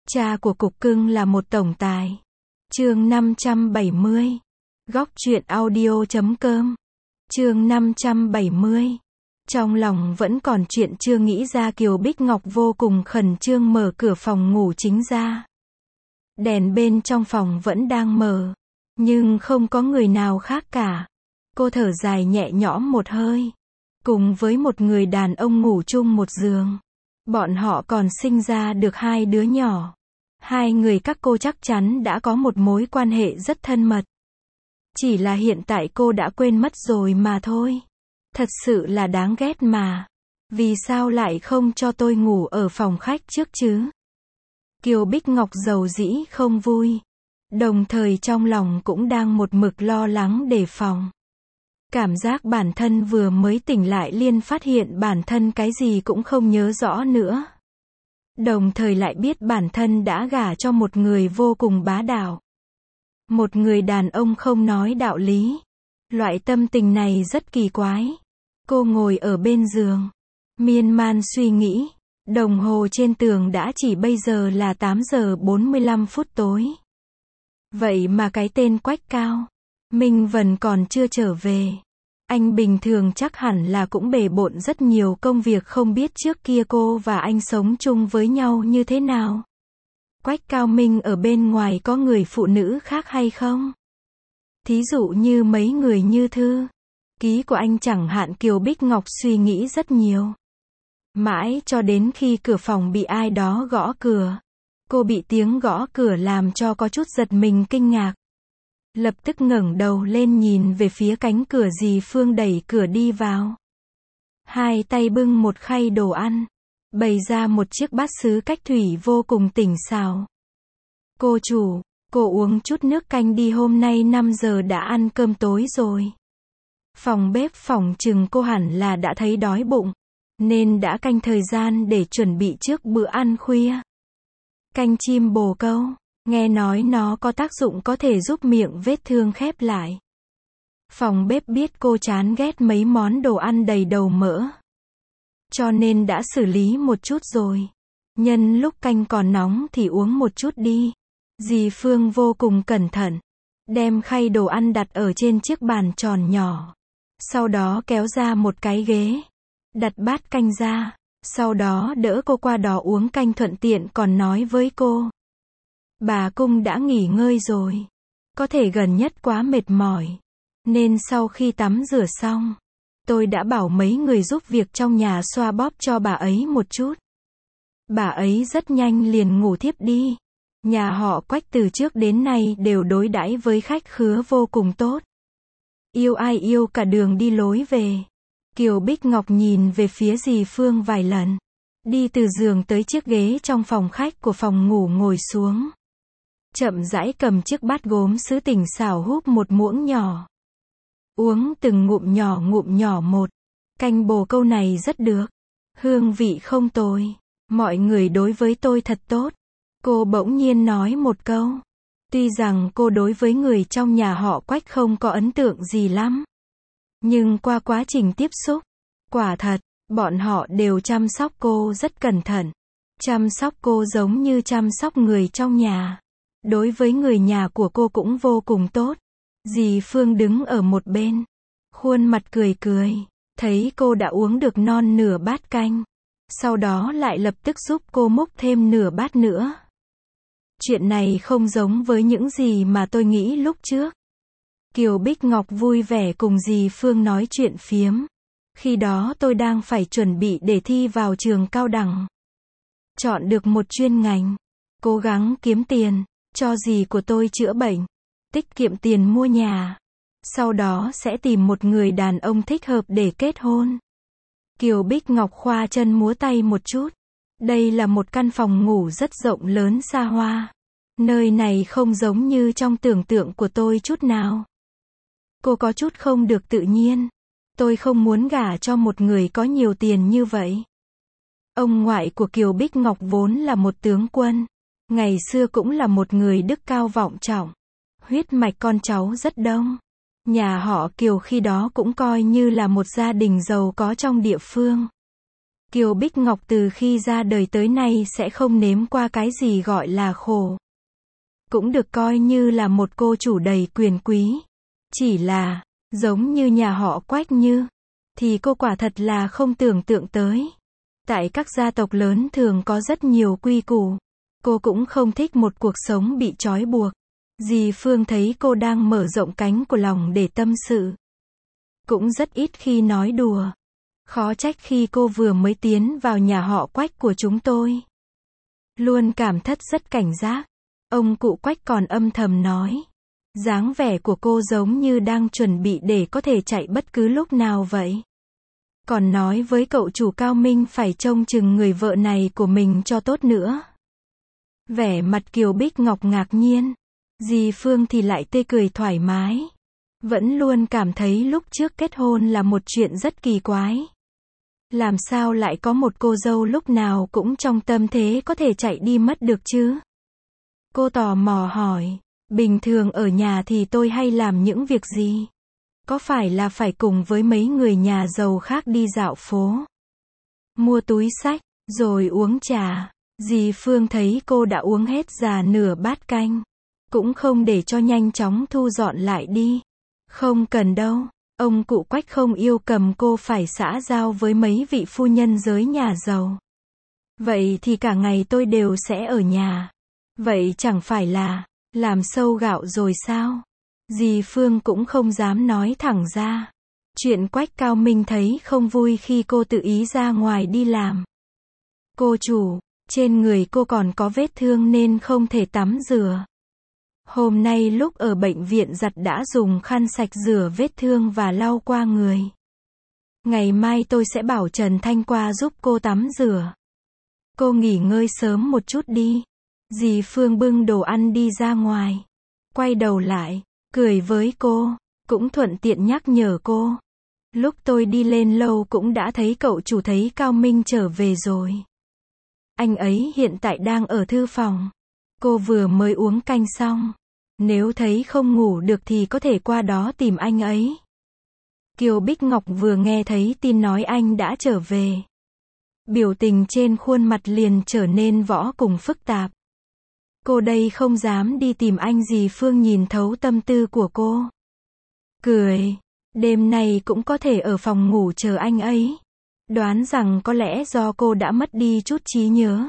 Cha của cục cưng là một tổng tài. Chương 570. Góc truyện audio.com. Chương 570. Trong lòng vẫn còn chuyện chưa nghĩ ra, Kiều Bích Ngọc vô cùng khẩn trương mở cửa phòng ngủ chính ra. Đèn bên trong phòng vẫn đang mờ, nhưng không có người nào khác cả. Cô thở dài nhẹ nhõm một hơi. Cùng với một người đàn ông ngủ chung một giường. Bọn họ còn sinh ra được 2 đứa nhỏ. 2 người các cô chắc chắn đã có một mối quan hệ rất thân mật. Chỉ là hiện tại cô đã quên mất rồi mà thôi. Thật sự là đáng ghét mà. Vì sao lại không cho tôi ngủ ở phòng khách trước chứ? Kiều Bích Ngọc dầu dĩ không vui. Đồng thời trong lòng cũng đang một mực lo lắng đề phòng. Cảm giác bản thân vừa mới tỉnh lại liền phát hiện bản thân cái gì cũng không nhớ rõ nữa. Đồng thời lại biết bản thân đã gả cho một người vô cùng bá đạo. Một người đàn ông không nói đạo lý. Loại tâm tình này rất kỳ quái. Cô ngồi ở bên giường, miên man suy nghĩ. Đồng hồ trên tường đã chỉ bây giờ là 8 giờ 45 phút tối. Vậy mà cái tên Quách Cao Minh Vân còn chưa trở về. Anh bình thường chắc hẳn là cũng bề bộn rất nhiều công việc, không biết trước kia cô và anh sống chung với nhau như thế nào. Quách Cao Minh ở bên ngoài có người phụ nữ khác hay không? Thí dụ như mấy người như Thư Ký của anh chẳng hạn. Kiều Bích Ngọc suy nghĩ rất nhiều. Mãi cho đến khi cửa phòng bị ai đó gõ cửa. Cô bị tiếng gõ cửa làm cho có chút giật mình kinh ngạc. Lập tức ngẩng đầu lên nhìn về phía cánh cửa. Dì Phương đẩy cửa đi vào. 2 tay bưng một khay đồ ăn. Bày ra một chiếc bát sứ cách thủy vô cùng tỉnh xào. Cô chủ, cô uống chút nước canh đi, hôm nay 5 giờ đã ăn cơm tối rồi. Phòng bếp phỏng chừng cô hẳn là đã thấy đói bụng, nên đã canh thời gian để chuẩn bị trước bữa ăn khuya. Canh chim bồ câu, nghe nói nó có tác dụng có thể giúp miệng vết thương khép lại. Phòng bếp biết cô chán ghét mấy món đồ ăn đầy dầu mỡ, cho nên đã xử lý một chút rồi. Nhân lúc canh còn nóng thì uống một chút đi. Dì Phương vô cùng cẩn thận, đem khay đồ ăn đặt ở trên chiếc bàn tròn nhỏ. Sau đó kéo ra một cái ghế, đặt bát canh ra. Sau đó đỡ cô qua đó uống canh, thuận tiện còn nói với cô. Bà Cung đã nghỉ ngơi rồi. Có thể gần nhất quá mệt mỏi. Nên sau khi tắm rửa xong, tôi đã bảo mấy người giúp việc trong nhà xoa bóp cho bà ấy một chút. Bà ấy rất nhanh liền ngủ thiếp đi. Nhà họ Quách từ trước đến nay đều đối đãi với khách khứa vô cùng tốt. Yêu ai yêu cả đường đi lối về. Kiều Bích Ngọc nhìn về phía dì Phương vài lần. Đi từ giường tới chiếc ghế trong phòng khách của phòng ngủ ngồi xuống. Chậm rãi cầm chiếc bát gốm sứ tỉnh xào húp một muỗng nhỏ. Uống từng ngụm nhỏ một. Canh bồ câu này rất được. Hương vị không tồi. Mọi người đối với tôi thật tốt. Cô bỗng nhiên nói một câu. Tuy rằng cô đối với người trong nhà họ Quách không có ấn tượng gì lắm. Nhưng qua quá trình tiếp xúc, quả thật, bọn họ đều chăm sóc cô rất cẩn thận. Chăm sóc cô giống như chăm sóc người trong nhà. Đối với người nhà của cô cũng vô cùng tốt. Dì Phương đứng ở một bên, khuôn mặt cười cười, thấy cô đã uống được non nửa bát canh. Sau đó lại lập tức giúp cô múc thêm nửa bát nữa. Chuyện này không giống với những gì mà tôi nghĩ lúc trước. Kiều Bích Ngọc vui vẻ cùng dì Phương nói chuyện phiếm. Khi đó tôi đang phải chuẩn bị để thi vào trường cao đẳng. Chọn được một chuyên ngành. Cố gắng kiếm tiền, cho dì của tôi chữa bệnh. Tiết kiệm tiền mua nhà. Sau đó sẽ tìm một người đàn ông thích hợp để kết hôn. Kiều Bích Ngọc khoa chân múa tay một chút. Đây là một căn phòng ngủ rất rộng lớn xa hoa. Nơi này không giống như trong tưởng tượng của tôi chút nào. Cô có chút không được tự nhiên. Tôi không muốn gả cho một người có nhiều tiền như vậy. Ông ngoại của Kiều Bích Ngọc vốn là một tướng quân. Ngày xưa cũng là một người đức cao vọng trọng. Huyết mạch con cháu rất đông. Nhà họ Kiều khi đó cũng coi như là một gia đình giàu có trong địa phương. Kiều Bích Ngọc từ khi ra đời tới nay sẽ không nếm qua cái gì gọi là khổ. Cũng được coi như là một cô chủ đầy quyền quý. Chỉ là, giống như nhà họ Quách Như, thì cô quả thật là không tưởng tượng tới. Tại các gia tộc lớn thường có rất nhiều quy củ. Cô cũng không thích một cuộc sống bị trói buộc. Dì Phương thấy cô đang mở rộng cánh của lòng để tâm sự. Cũng rất ít khi nói đùa. Khó trách khi cô vừa mới tiến vào nhà họ Quách của chúng tôi. Luôn cảm thất rất cảnh giác. Ông cụ Quách còn âm thầm nói. Dáng vẻ của cô giống như đang chuẩn bị để có thể chạy bất cứ lúc nào vậy. Còn nói với cậu chủ Cao Minh phải trông chừng người vợ này của mình cho tốt nữa. Vẻ mặt Kiều Bích Ngọc ngạc nhiên. Dì Phương thì lại tươi cười thoải mái. Vẫn luôn cảm thấy lúc trước kết hôn là một chuyện rất kỳ quái. Làm sao lại có một cô dâu lúc nào cũng trong tâm thế có thể chạy đi mất được chứ? Cô tò mò hỏi, bình thường ở nhà thì tôi hay làm những việc gì? Có phải là phải cùng với mấy người nhà giàu khác đi dạo phố, mua túi xách, rồi uống trà? Dì Phương thấy cô đã uống hết già nửa bát canh. Cũng không để cho nhanh chóng thu dọn lại đi. Không cần đâu. Ông cụ Quách không yêu cầm cô phải xã giao với mấy vị phu nhân giới nhà giàu. Vậy thì cả ngày tôi đều sẽ ở nhà. Vậy chẳng phải là làm sâu gạo rồi sao? Dì Phương cũng không dám nói thẳng ra. Chuyện Quách Cao Minh thấy không vui khi cô tự ý ra ngoài đi làm. Cô chủ, trên người cô còn có vết thương nên không thể tắm rửa. Hôm nay lúc ở bệnh viện giặt đã dùng khăn sạch rửa vết thương và lau qua người. Ngày mai tôi sẽ bảo Trần Thanh qua giúp cô tắm rửa. Cô nghỉ ngơi sớm một chút đi. Dì Phương bưng đồ ăn đi ra ngoài. Quay đầu lại, cười với cô, cũng thuận tiện nhắc nhở cô. Lúc tôi đi lên lầu cũng đã thấy cậu chủ thấy Cao Minh trở về rồi. Anh ấy hiện tại đang ở thư phòng. Cô vừa mới uống canh xong. Nếu thấy không ngủ được thì có thể qua đó tìm anh ấy. Kiều Bích Ngọc vừa nghe thấy tin nói anh đã trở về. Biểu tình trên khuôn mặt liền trở nên vô cùng phức tạp. Cô đây không dám đi tìm anh. Dì Phương nhìn thấu tâm tư của cô. Cười. Đêm nay cũng có thể ở phòng ngủ chờ anh ấy. Đoán rằng có lẽ do cô đã mất đi chút trí nhớ.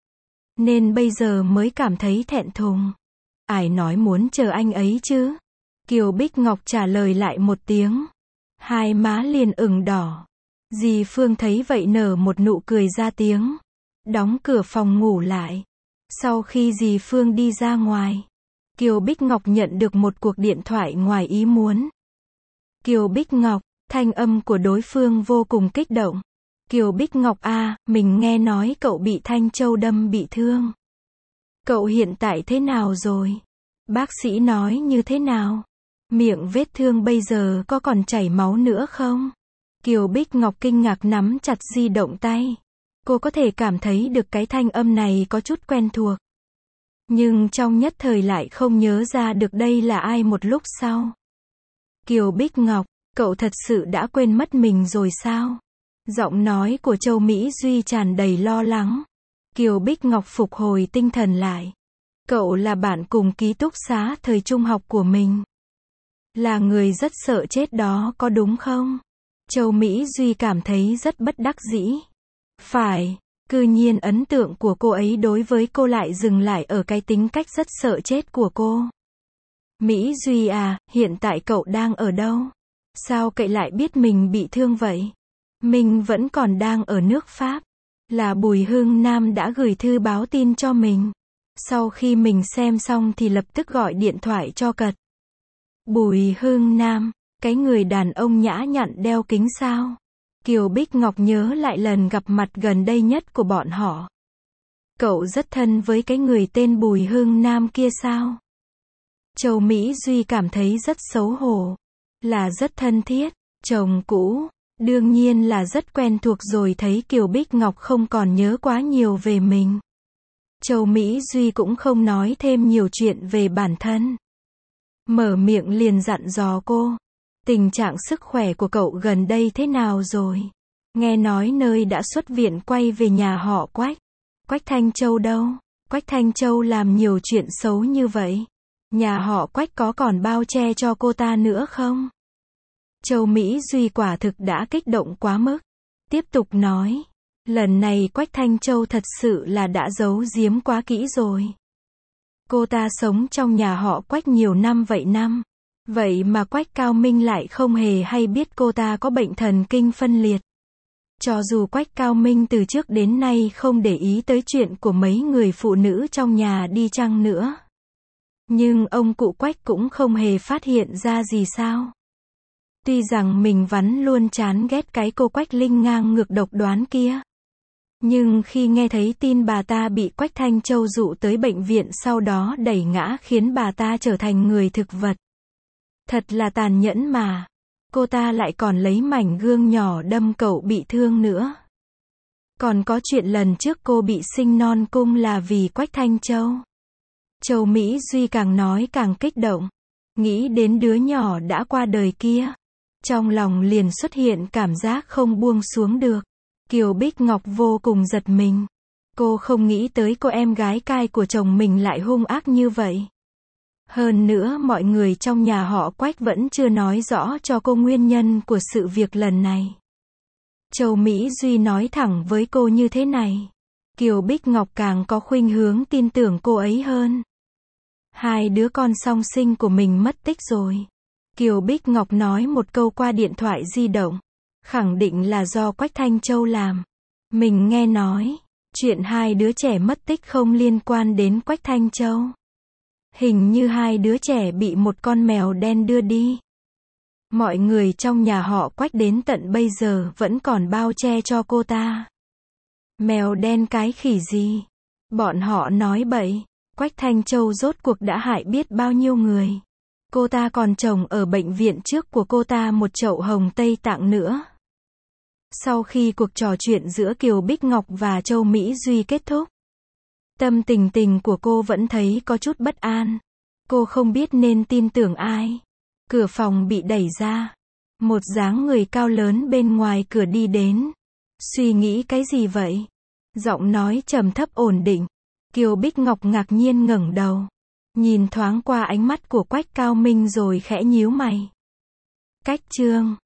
Nên bây giờ mới cảm thấy thẹn thùng. Ai nói muốn chờ anh ấy chứ? Kiều Bích Ngọc trả lời lại một tiếng. Hai má liền ửng đỏ. Dì Phương thấy vậy nở một nụ cười ra tiếng. Đóng cửa phòng ngủ lại. Sau khi dì Phương đi ra ngoài, Kiều Bích Ngọc nhận được một cuộc điện thoại ngoài ý muốn. Kiều Bích Ngọc, thanh âm của đối phương vô cùng kích động. Kiều Bích Ngọc à, mình nghe nói cậu bị Thanh Châu đâm bị thương. Cậu hiện tại thế nào rồi? Bác sĩ nói như thế nào? Miệng vết thương bây giờ có còn chảy máu nữa không? Kiều Bích Ngọc kinh ngạc nắm chặt di động tay. Cô có thể cảm thấy được cái thanh âm này có chút quen thuộc. Nhưng trong nhất thời lại không nhớ ra được đây là ai một lúc sau. Kiều Bích Ngọc, cậu thật sự đã quên mất mình rồi sao? Giọng nói của Châu Mỹ Duy tràn đầy lo lắng. Kiều Bích Ngọc phục hồi tinh thần lại. Cậu là bạn cùng ký túc xá thời trung học của mình. Là người rất sợ chết đó có đúng không? Châu Mỹ Duy cảm thấy rất bất đắc dĩ. Phải, cư nhiên ấn tượng của cô ấy đối với cô lại dừng lại ở cái tính cách rất sợ chết của cô. Mỹ Duy à, hiện tại cậu đang ở đâu? Sao cậu lại biết mình bị thương vậy? Mình vẫn còn đang ở nước Pháp. Là Bùi Hưng Nam đã gửi thư báo tin cho mình. Sau khi mình xem xong thì lập tức gọi điện thoại cho cậu. Bùi Hưng Nam, cái người đàn ông nhã nhặn đeo kính sao? Kiều Bích Ngọc nhớ lại lần gặp mặt gần đây nhất của bọn họ. Cậu rất thân với cái người tên Bùi Hưng Nam kia sao? Châu Mỹ Duy cảm thấy rất xấu hổ. Là rất thân thiết, chồng cũ, đương nhiên là rất quen thuộc rồi. Thấy Kiều Bích Ngọc không còn nhớ quá nhiều về mình. Châu Mỹ Duy cũng không nói thêm nhiều chuyện về bản thân. Mở miệng liền dặn dò cô. Tình trạng sức khỏe của cậu gần đây thế nào rồi? Nghe nói nơi đã xuất viện quay về nhà họ Quách. Quách Thanh Châu đâu? Quách Thanh Châu làm nhiều chuyện xấu như vậy. Nhà họ Quách có còn bao che cho cô ta nữa không? Châu Mỹ Duy quả thực đã kích động quá mức. Tiếp tục nói. Lần này Quách Thanh Châu thật sự là đã giấu giếm quá kỹ rồi. Cô ta sống trong nhà họ Quách nhiều năm vậy năm. Vậy mà Quách Cao Minh lại không hề hay biết cô ta có bệnh thần kinh phân liệt. Cho dù Quách Cao Minh từ trước đến nay không để ý tới chuyện của mấy người phụ nữ trong nhà đi chăng nữa. Nhưng ông cụ Quách cũng không hề phát hiện ra gì sao. Tuy rằng mình vẫn luôn chán ghét cái cô Quách Linh ngang ngược độc đoán kia. Nhưng khi nghe thấy tin bà ta bị Quách Thanh Châu dụ tới bệnh viện sau đó đẩy ngã khiến bà ta trở thành người thực vật. Thật là tàn nhẫn mà. Cô ta lại còn lấy mảnh gương nhỏ đâm cậu bị thương nữa. Còn có chuyện lần trước cô bị sinh non cung là vì Quách Thanh Châu. Châu Mỹ Duy càng nói càng kích động. Nghĩ đến đứa nhỏ đã qua đời kia. Trong lòng liền xuất hiện cảm giác không buông xuống được. Kiều Bích Ngọc vô cùng giật mình. Cô không nghĩ tới cô em gái cai của chồng mình lại hung ác như vậy. Hơn nữa mọi người trong nhà họ Quách vẫn chưa nói rõ cho cô nguyên nhân của sự việc lần này. Châu Mỹ Duy nói thẳng với cô như thế này. Kiều Bích Ngọc càng có khuynh hướng tin tưởng cô ấy hơn. Hai đứa con song sinh của mình mất tích rồi. Kiều Bích Ngọc nói một câu qua điện thoại di động. Khẳng định là do Quách Thanh Châu làm. Mình nghe nói, chuyện hai đứa trẻ mất tích không liên quan đến Quách Thanh Châu. Hình như hai đứa trẻ bị một con mèo đen đưa đi. Mọi người trong nhà họ Quách đến tận bây giờ vẫn còn bao che cho cô ta. Mèo đen cái khỉ gì? Bọn họ nói bậy. Quách Thanh Châu rốt cuộc đã hại biết bao nhiêu người. Cô ta còn trồng ở bệnh viện trước của cô ta một chậu hồng Tây Tạng nữa. Sau khi cuộc trò chuyện giữa Kiều Bích Ngọc và Châu Mỹ Duy kết thúc, tâm tình của cô vẫn thấy có chút bất an. Cô không biết nên tin tưởng ai. Cửa phòng bị đẩy ra. Một dáng người cao lớn bên ngoài cửa đi đến. Suy nghĩ cái gì vậy? Giọng nói trầm thấp ổn định. Kiều Bích Ngọc ngạc nhiên ngẩng đầu. Nhìn thoáng qua ánh mắt của Quách Cao Minh rồi khẽ nhíu mày. Cách chương